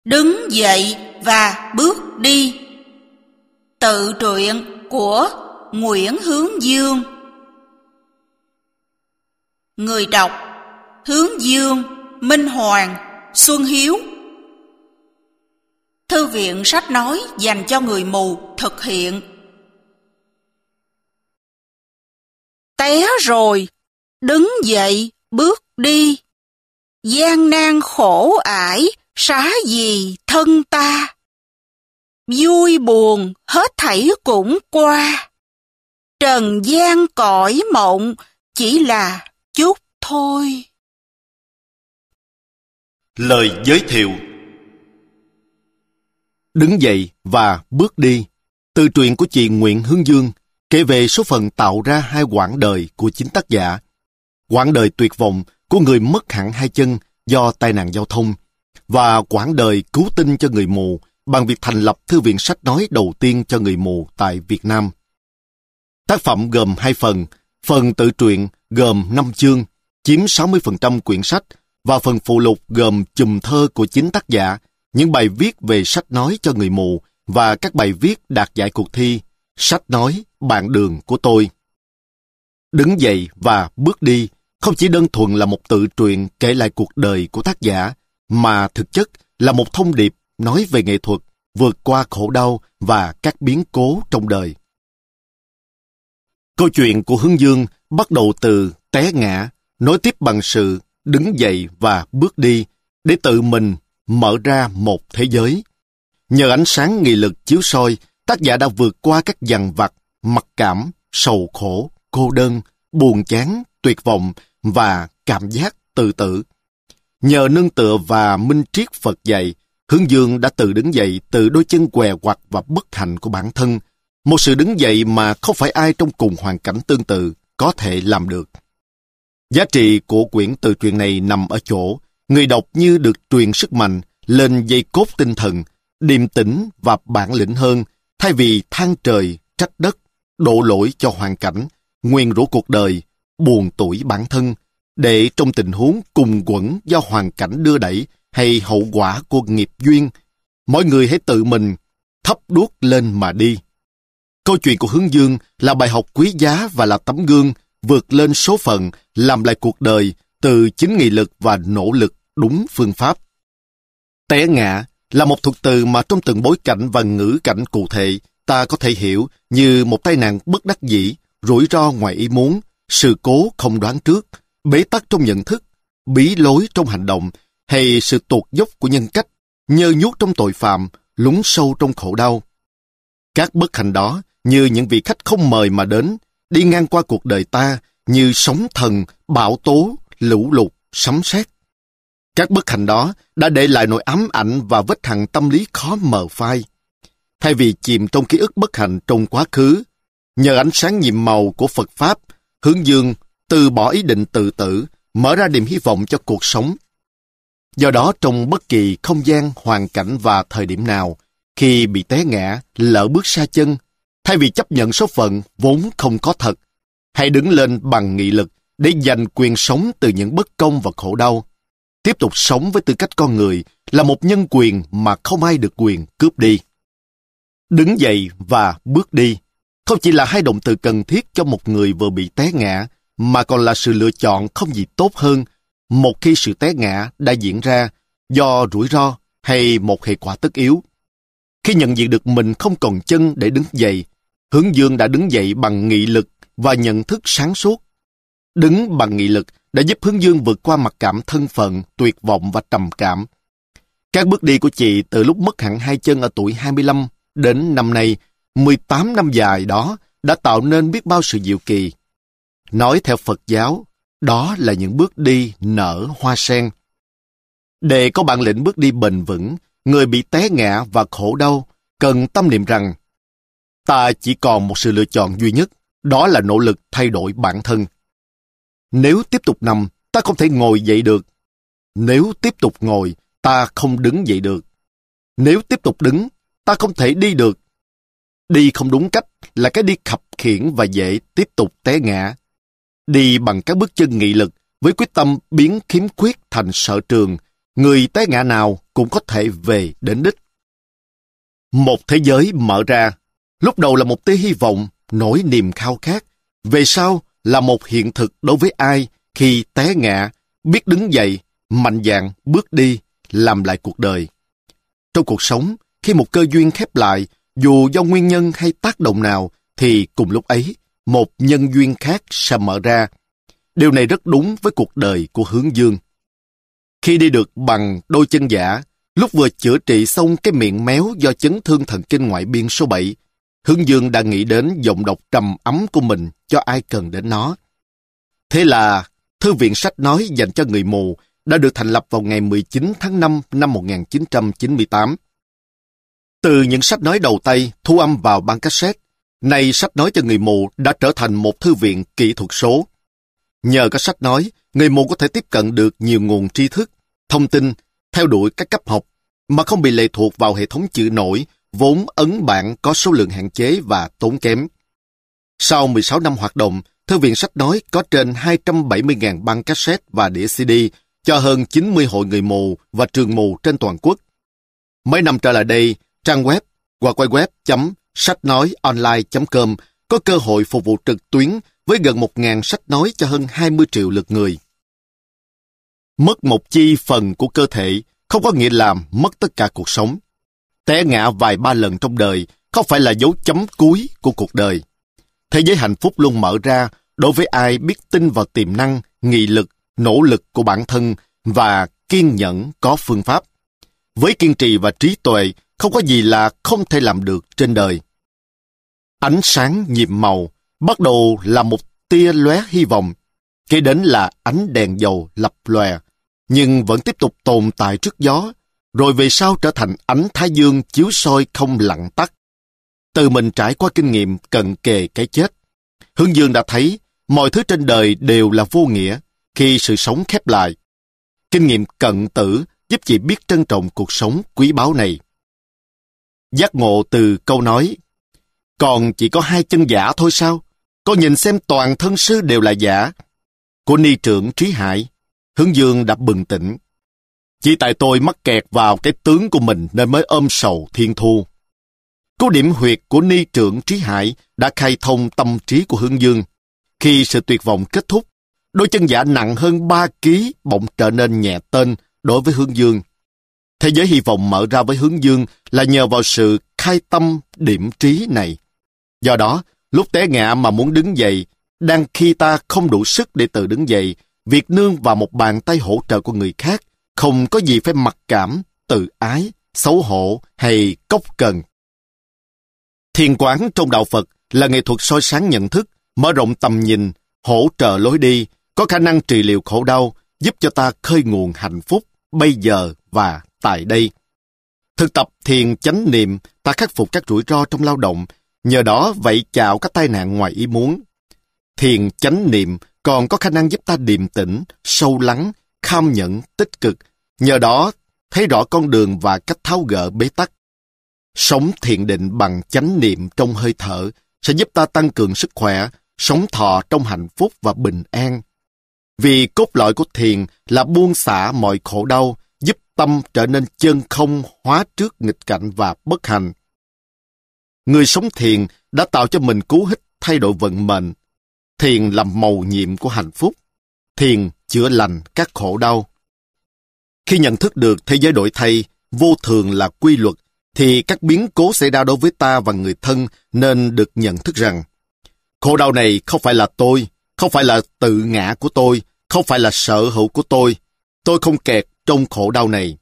Đứng dậy và bước đi. Tự truyện của Nguyễn Hướng Dương. Người đọc: Hướng Dương, Minh Hoàng, Xuân Hiếu. Thư viện sách nói dành cho người mù thực hiện. Té rồi, đứng dậy, bước đi. Gian nan khổ ải, xá gì thân ta. Vui buồn, hết thảy cũng qua. Trần gian cõi mộng, chỉ là chút thôi. Lời giới thiệu: Đứng dậy và bước đi. Từ truyện của chị Nguyễn Hướng Dương, kể về số phận tạo ra hai quãng đời của chính tác giả. Quãng đời tuyệt vọng của người mất hẳn hai chân do tai nạn giao thông, và quãng đời cứu tinh cho người mù bằng việc thành lập thư viện sách nói đầu tiên cho người mù tại Việt Nam. Tác phẩm gồm hai phần. Phần tự truyện gồm 5 chương, chiếm 60% quyển sách, và phần phụ lục gồm chùm thơ của chính tác giả, những bài viết về sách nói cho người mù và các bài viết đạt giải cuộc thi Sách nói bạn đường của tôi. Đứng dậy và bước đi không chỉ đơn thuần là một tự truyện kể lại cuộc đời của tác giả, mà thực chất là một thông điệp nói về nghệ thuật vượt qua khổ đau và các biến cố trong đời. Câu chuyện của Hướng Dương bắt đầu từ té ngã, nối tiếp bằng sự đứng dậy và bước đi để tự mình mở ra một thế giới. Nhờ ánh sáng nghị lực chiếu soi, tác giả đã vượt qua các dằn vặt, mặc cảm, sầu khổ, cô đơn, buồn chán, tuyệt vọng và cảm giác tự tử. Nhờ nương tựa và minh triết Phật dạy, Hướng Dương đã tự đứng dậy từ đôi chân què quặt và bất hạnh của bản thân, một sự đứng dậy mà không phải ai trong cùng hoàn cảnh tương tự có thể làm được. Giá trị của quyển tự truyện này nằm ở chỗ, người đọc như được truyền sức mạnh lên dây cốt tinh thần, điềm tĩnh và bản lĩnh hơn, thay vì than trời, trách đất, đổ lỗi cho hoàn cảnh, nguyền rủa cuộc đời, buồn tủi bản thân, để trong tình huống cùng quẫn do hoàn cảnh đưa đẩy hay hậu quả của nghiệp duyên, mỗi người hãy tự mình thắp đuốc lên mà đi. Câu chuyện của Hướng Dương là bài học quý giá và là tấm gương vượt lên số phận, làm lại cuộc đời từ chính nghị lực và nỗ lực đúng phương pháp. Té ngã là một thuật từ mà trong từng bối cảnh và ngữ cảnh cụ thể ta có thể hiểu như một tai nạn bất đắc dĩ, rủi ro ngoài ý muốn, sự cố không đoán trước, bế tắc trong nhận thức, bí lối trong hành động, hay sự tụt dốc của nhân cách, nhơ nhuốc trong tội phạm, lún sâu trong khổ đau. Các bất hạnh đó như những vị khách không mời mà đến, đi ngang qua cuộc đời ta như sóng thần, bão tố, lũ lụt, sấm sét. Các bất hạnh đó đã để lại nỗi ám ảnh và vết hằn tâm lý khó mờ phai. Thay vì chìm trong ký ức bất hạnh trong quá khứ, nhờ ánh sáng nhiệm màu của Phật Pháp, Hướng Dương từ bỏ ý định tự tử, mở ra niềm hy vọng cho cuộc sống. Do đó, trong bất kỳ không gian, hoàn cảnh và thời điểm nào, khi bị té ngã, lỡ bước sa chân, thay vì chấp nhận số phận vốn không có thật, hãy đứng lên bằng nghị lực để giành quyền sống từ những bất công và khổ đau. Tiếp tục sống với tư cách con người là một nhân quyền mà không ai được quyền cướp đi. Đứng dậy và bước đi không chỉ là hai động từ cần thiết cho một người vừa bị té ngã, mà còn là sự lựa chọn không gì tốt hơn một khi sự té ngã đã diễn ra do rủi ro hay một hệ quả tất yếu. Khi nhận diện được mình không còn chân để đứng dậy, Hướng Dương đã đứng dậy bằng nghị lực và nhận thức sáng suốt. Đứng bằng nghị lực đã giúp Hướng Dương vượt qua mặc cảm thân phận, tuyệt vọng và trầm cảm. Các bước đi của chị từ lúc mất hẳn hai chân ở tuổi 25 đến năm nay, 18 năm dài đó đã tạo nên biết bao sự diệu kỳ. Nói theo Phật giáo, đó là những bước đi nở hoa sen. Để có bản lĩnh bước đi bền vững, người bị té ngã và khổ đau cần tâm niệm rằng ta chỉ còn một sự lựa chọn duy nhất, đó là nỗ lực thay đổi bản thân. Nếu tiếp tục nằm, ta không thể ngồi dậy được. Nếu tiếp tục ngồi, ta không đứng dậy được. Nếu tiếp tục đứng, ta không thể đi được. Đi không đúng cách là cái đi khập khiễng và dễ tiếp tục té ngã. Đi bằng các bước chân nghị lực với quyết tâm biến khiếm khuyết thành sở trường, người té ngã nào cũng có thể về đến đích. Một thế giới mở ra, lúc đầu là một tia hy vọng, nỗi niềm khao khát, về sau là một hiện thực đối với ai khi té ngã, biết đứng dậy, mạnh dạn bước đi, làm lại cuộc đời. Trong cuộc sống, khi một cơ duyên khép lại, dù do nguyên nhân hay tác động nào, thì cùng lúc ấy, một nhân duyên khác sẽ mở ra. Điều này rất đúng với cuộc đời của Hướng Dương. Khi đi được bằng đôi chân giả, lúc vừa chữa trị xong cái miệng méo do chấn thương thần kinh ngoại biên số 7, Hướng Dương đã nghĩ đến giọng đọc trầm ấm của mình cho ai cần đến nó. Thế là, Thư viện sách nói dành cho người mù đã được thành lập vào ngày 19 tháng 5 năm 1998. Từ những sách nói đầu tay thu âm vào băng cassette, nay sách nói cho người mù đã trở thành một thư viện kỹ thuật số. Nhờ có sách nói, người mù có thể tiếp cận được nhiều nguồn tri thức, thông tin, theo đuổi các cấp học, mà không bị lệ thuộc vào hệ thống chữ nổi, vốn ấn bản có số lượng hạn chế và tốn kém. Sau 16 năm hoạt động, Thư viện sách nói có trên 270.000 băng cassette và đĩa CD cho hơn 90 hội người mù và trường mù trên toàn quốc. Mấy năm trở lại đây, trang web www.sách-nói-online.com có cơ hội phục vụ trực tuyến với gần 1.000 sách nói cho hơn 20 triệu lượt người. Mất một chi phần của cơ thể không có nghĩa là mất tất cả cuộc sống. Té ngã vài ba lần trong đời không phải là dấu chấm cuối của cuộc đời. Thế giới hạnh phúc luôn mở ra đối với ai biết tin vào tiềm năng, nghị lực, nỗ lực của bản thân và kiên nhẫn có phương pháp. Với kiên trì và trí tuệ, không có gì là không thể làm được trên đời. Ánh sáng nhiệm màu, bắt đầu là một tia lóe hy vọng, kế đến là ánh đèn dầu lập lòe, nhưng vẫn tiếp tục tồn tại trước gió, rồi về sau trở thành ánh thái dương chiếu soi không lặng tắt. Từ mình trải qua kinh nghiệm cận kề cái chết, Hướng Dương đã thấy mọi thứ trên đời đều là vô nghĩa khi sự sống khép lại. Kinh nghiệm cận tử giúp chị biết trân trọng cuộc sống quý báu này. Giác ngộ từ câu nói, còn chỉ có 2 chân giả thôi sao? Con nhìn xem toàn thân sư đều là giả. Của ni trưởng Trí Hải, Hướng Dương đã bừng tỉnh. Chỉ tại tôi mắc kẹt vào cái tướng của mình nên mới ôm sầu thiên thu. Cú điểm huyệt của ni trưởng Trí Hải đã khai thông tâm trí của Hướng Dương. Khi sự tuyệt vọng kết thúc, đôi chân giả nặng hơn 3 kg bỗng trở nên nhẹ tên đối với Hướng Dương. Thế giới hy vọng mở ra với Hướng Dương là nhờ vào sự khai tâm điểm trí này. Do đó, lúc té ngã mà muốn đứng dậy, đang khi ta không đủ sức để tự đứng dậy, việc nương vào một bàn tay hỗ trợ của người khác, không có gì phải mặc cảm, tự ái, xấu hổ hay cốc cần. Thiền quán trong đạo Phật là nghệ thuật soi sáng nhận thức, mở rộng tầm nhìn, hỗ trợ lối đi, có khả năng trị liệu khổ đau, giúp cho ta khơi nguồn hạnh phúc bây giờ và tại đây. Thực tập thiền chánh niệm, ta khắc phục các rủi ro trong lao động, nhờ đó vậy chạo các tai nạn ngoài ý muốn. Thiền chánh niệm còn có khả năng giúp ta điềm tĩnh, sâu lắng, kham nhẫn, tích cực, nhờ đó thấy rõ con đường và cách tháo gỡ bế tắc. Sống thiền định bằng chánh niệm trong hơi thở sẽ giúp ta tăng cường sức khỏe, sống thọ trong hạnh phúc và bình an. Vì cốt lõi của thiền là buông xả mọi khổ đau, giúp tâm trở nên chân không, hóa trước nghịch cảnh và bất hạnh. Người sống thiền đã tạo cho mình cú hích thay đổi vận mệnh. Thiền là mầu nhiệm của hạnh phúc. Thiền chữa lành các khổ đau. Khi nhận thức được thế giới đổi thay, vô thường là quy luật, thì các biến cố xảy ra đối với ta và người thân nên được nhận thức rằng khổ đau này không phải là tôi, không phải là tự ngã của tôi, không phải là sở hữu của tôi không kẹt trong khổ đau này.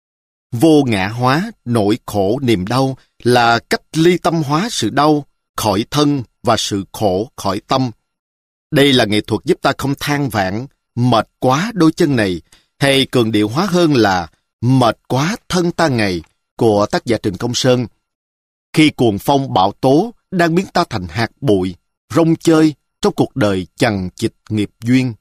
Vô ngã hóa, nỗi khổ niềm đau là cách ly tâm hóa sự đau khỏi thân và sự khổ khỏi tâm. Đây là nghệ thuật giúp ta không than vãn, mệt quá đôi chân này, hay cường điệu hóa hơn là mệt quá thân ta ngày của tác giả Trần Công Sơn. Khi cuồng phong bão tố đang biến ta thành hạt bụi, rong chơi trong cuộc đời chằng chịt nghiệp duyên.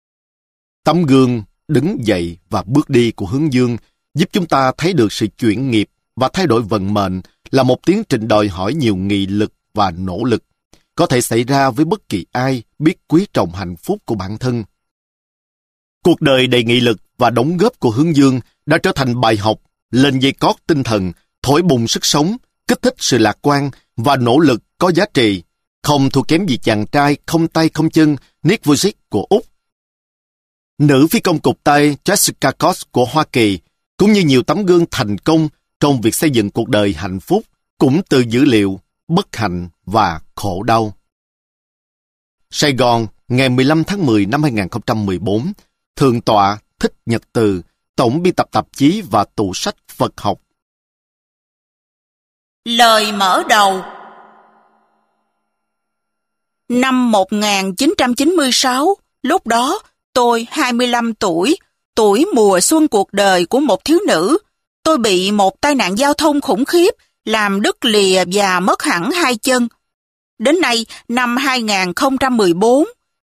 Tấm gương đứng dậy và bước đi của Hướng Dương giúp chúng ta thấy được sự chuyển nghiệp và thay đổi vận mệnh là một tiến trình đòi hỏi nhiều nghị lực và nỗ lực, có thể xảy ra với bất kỳ ai biết quý trọng hạnh phúc của bản thân. Cuộc đời đầy nghị lực và đóng góp của Hướng Dương đã trở thành bài học lên dây cót tinh thần, thổi bùng sức sống, kích thích sự lạc quan và nỗ lực có giá trị, không thua kém gì chàng trai không tay không chân Nick Vujicic của Úc. Nữ phi công cụt tay Jessica Cox của Hoa Kỳ, cũng như nhiều tấm gương thành công trong việc xây dựng cuộc đời hạnh phúc, cũng từ dữ liệu, bất hạnh và khổ đau. Sài Gòn, ngày 15 tháng 10 năm 2014, Thượng tọa Thích Nhật Từ, tổng biên tập tạp chí và tủ sách Phật học. Lời mở đầu. Năm 1996, lúc đó tôi 25 tuổi, tuổi mùa xuân cuộc đời của một thiếu nữ. Tôi bị một tai nạn giao thông khủng khiếp, làm đứt lìa và mất hẳn 2 chân. Đến nay, năm 2014,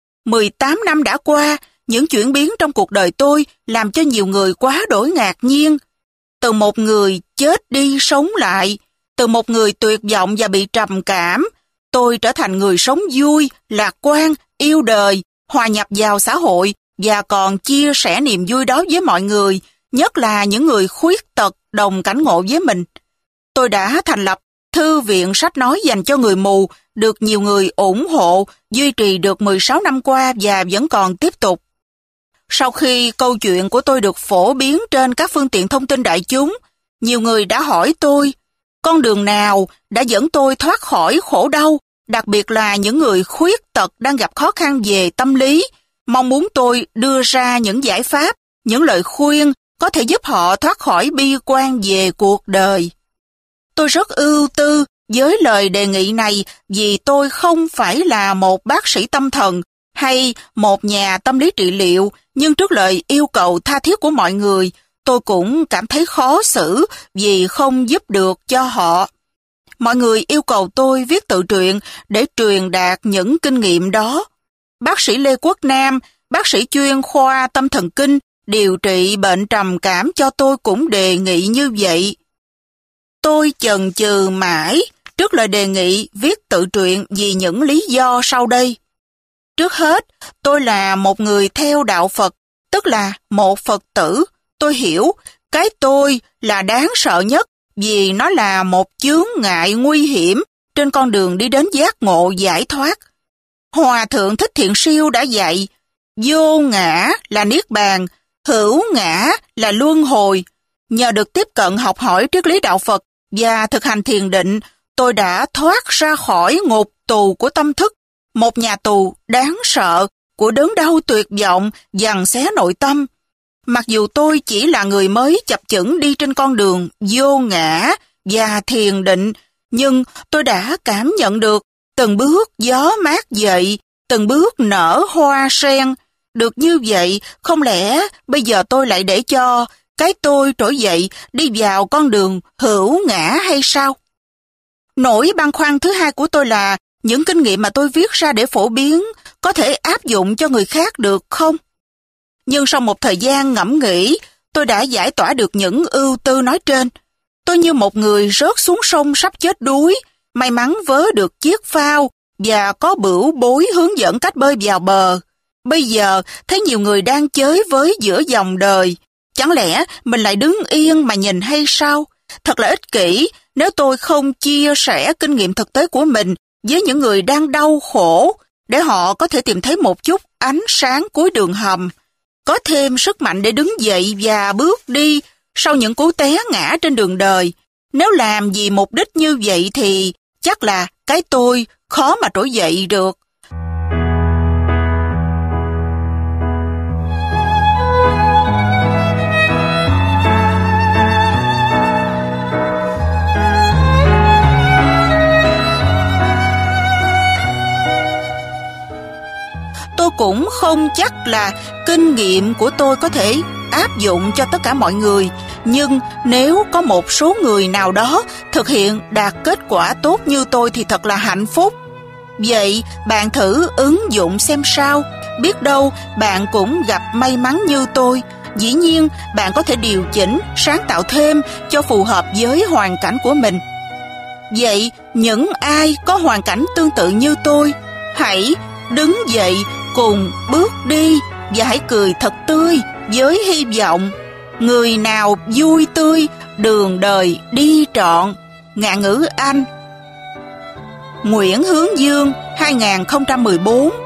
18 năm đã qua, những chuyển biến trong cuộc đời tôi làm cho nhiều người quá đổi ngạc nhiên. Từ một người chết đi sống lại, từ một người tuyệt vọng và bị trầm cảm, tôi trở thành người sống vui, lạc quan, yêu đời, hòa nhập vào xã hội và còn chia sẻ niềm vui đó với mọi người, nhất là những người khuyết tật đồng cảnh ngộ với mình. Tôi đã thành lập Thư viện sách nói dành cho người mù, được nhiều người ủng hộ, duy trì được 16 năm qua và vẫn còn tiếp tục. Sau khi câu chuyện của tôi được phổ biến trên các phương tiện thông tin đại chúng, nhiều người đã hỏi tôi, con đường nào đã dẫn tôi thoát khỏi khổ đau, đặc biệt là những người khuyết tật đang gặp khó khăn về tâm lý, mong muốn tôi đưa ra những giải pháp, những lời khuyên có thể giúp họ thoát khỏi bi quan về cuộc đời. Tôi rất ưu tư với lời đề nghị này vì tôi không phải là một bác sĩ tâm thần hay một nhà tâm lý trị liệu, nhưng trước lời yêu cầu tha thiết của mọi người, tôi cũng cảm thấy khó xử vì không giúp được cho họ. Mọi người yêu cầu tôi viết tự truyện để truyền đạt những kinh nghiệm đó. Bác sĩ Lê Quốc Nam, bác sĩ chuyên khoa tâm thần kinh, điều trị bệnh trầm cảm cho tôi cũng đề nghị như vậy. Tôi chần chừ mãi trước lời đề nghị viết tự truyện vì những lý do sau đây. Trước hết, tôi là một người theo đạo Phật, tức là một Phật tử. Tôi hiểu cái tôi là đáng sợ nhất vì nó là một chướng ngại nguy hiểm trên con đường đi đến giác ngộ giải thoát. Hòa thượng Thích Thiện Siêu đã dạy, vô ngã là niết bàn, hữu ngã là luân hồi. Nhờ được tiếp cận học hỏi triết lý đạo Phật và thực hành thiền định, tôi đã thoát ra khỏi ngục tù của tâm thức, một nhà tù đáng sợ của đớn đau tuyệt vọng giằng xé nội tâm. Mặc dù tôi chỉ là người mới chập chững đi trên con đường vô ngã và thiền định, nhưng tôi đã cảm nhận được từng bước gió mát dậy, từng bước nở hoa sen. Được như vậy, không lẽ bây giờ tôi lại để cho cái tôi trỗi dậy đi vào con đường hữu ngã hay sao? Nỗi băn khoăn thứ hai của tôi là những kinh nghiệm mà tôi viết ra để phổ biến có thể áp dụng cho người khác được không? Nhưng sau một thời gian ngẫm nghĩ, tôi đã giải tỏa được những ưu tư nói trên. Tôi như một người rớt xuống sông sắp chết đuối, may mắn vớ được chiếc phao và có bửu bối hướng dẫn cách bơi vào bờ. Bây giờ, thấy nhiều người đang chới với giữa dòng đời. Chẳng lẽ mình lại đứng yên mà nhìn hay sao? Thật là ích kỷ nếu tôi không chia sẻ kinh nghiệm thực tế của mình với những người đang đau khổ, để họ có thể tìm thấy một chút ánh sáng cuối đường hầm, có thêm sức mạnh để đứng dậy và bước đi sau những cú té ngã trên đường đời. Nếu làm vì mục đích như vậy thì chắc là cái tôi khó mà trỗi dậy được. Tôi cũng không chắc là kinh nghiệm của tôi có thể áp dụng cho tất cả mọi người, nhưng nếu có một số người nào đó thực hiện đạt kết quả tốt như tôi thì thật là hạnh phúc. Vậy bạn thử ứng dụng xem sao, biết đâu bạn cũng gặp may mắn như tôi. Dĩ nhiên bạn có thể điều chỉnh, sáng tạo thêm cho phù hợp với hoàn cảnh của mình. Vậy những ai có hoàn cảnh tương tự như tôi, hãy đứng dậy cùng bước đi và hãy cười thật tươi với hy vọng người nào vui tươi đường đời đi trọn. Ngạn ngữ Anh. Nguyễn Hướng Dương, 2014.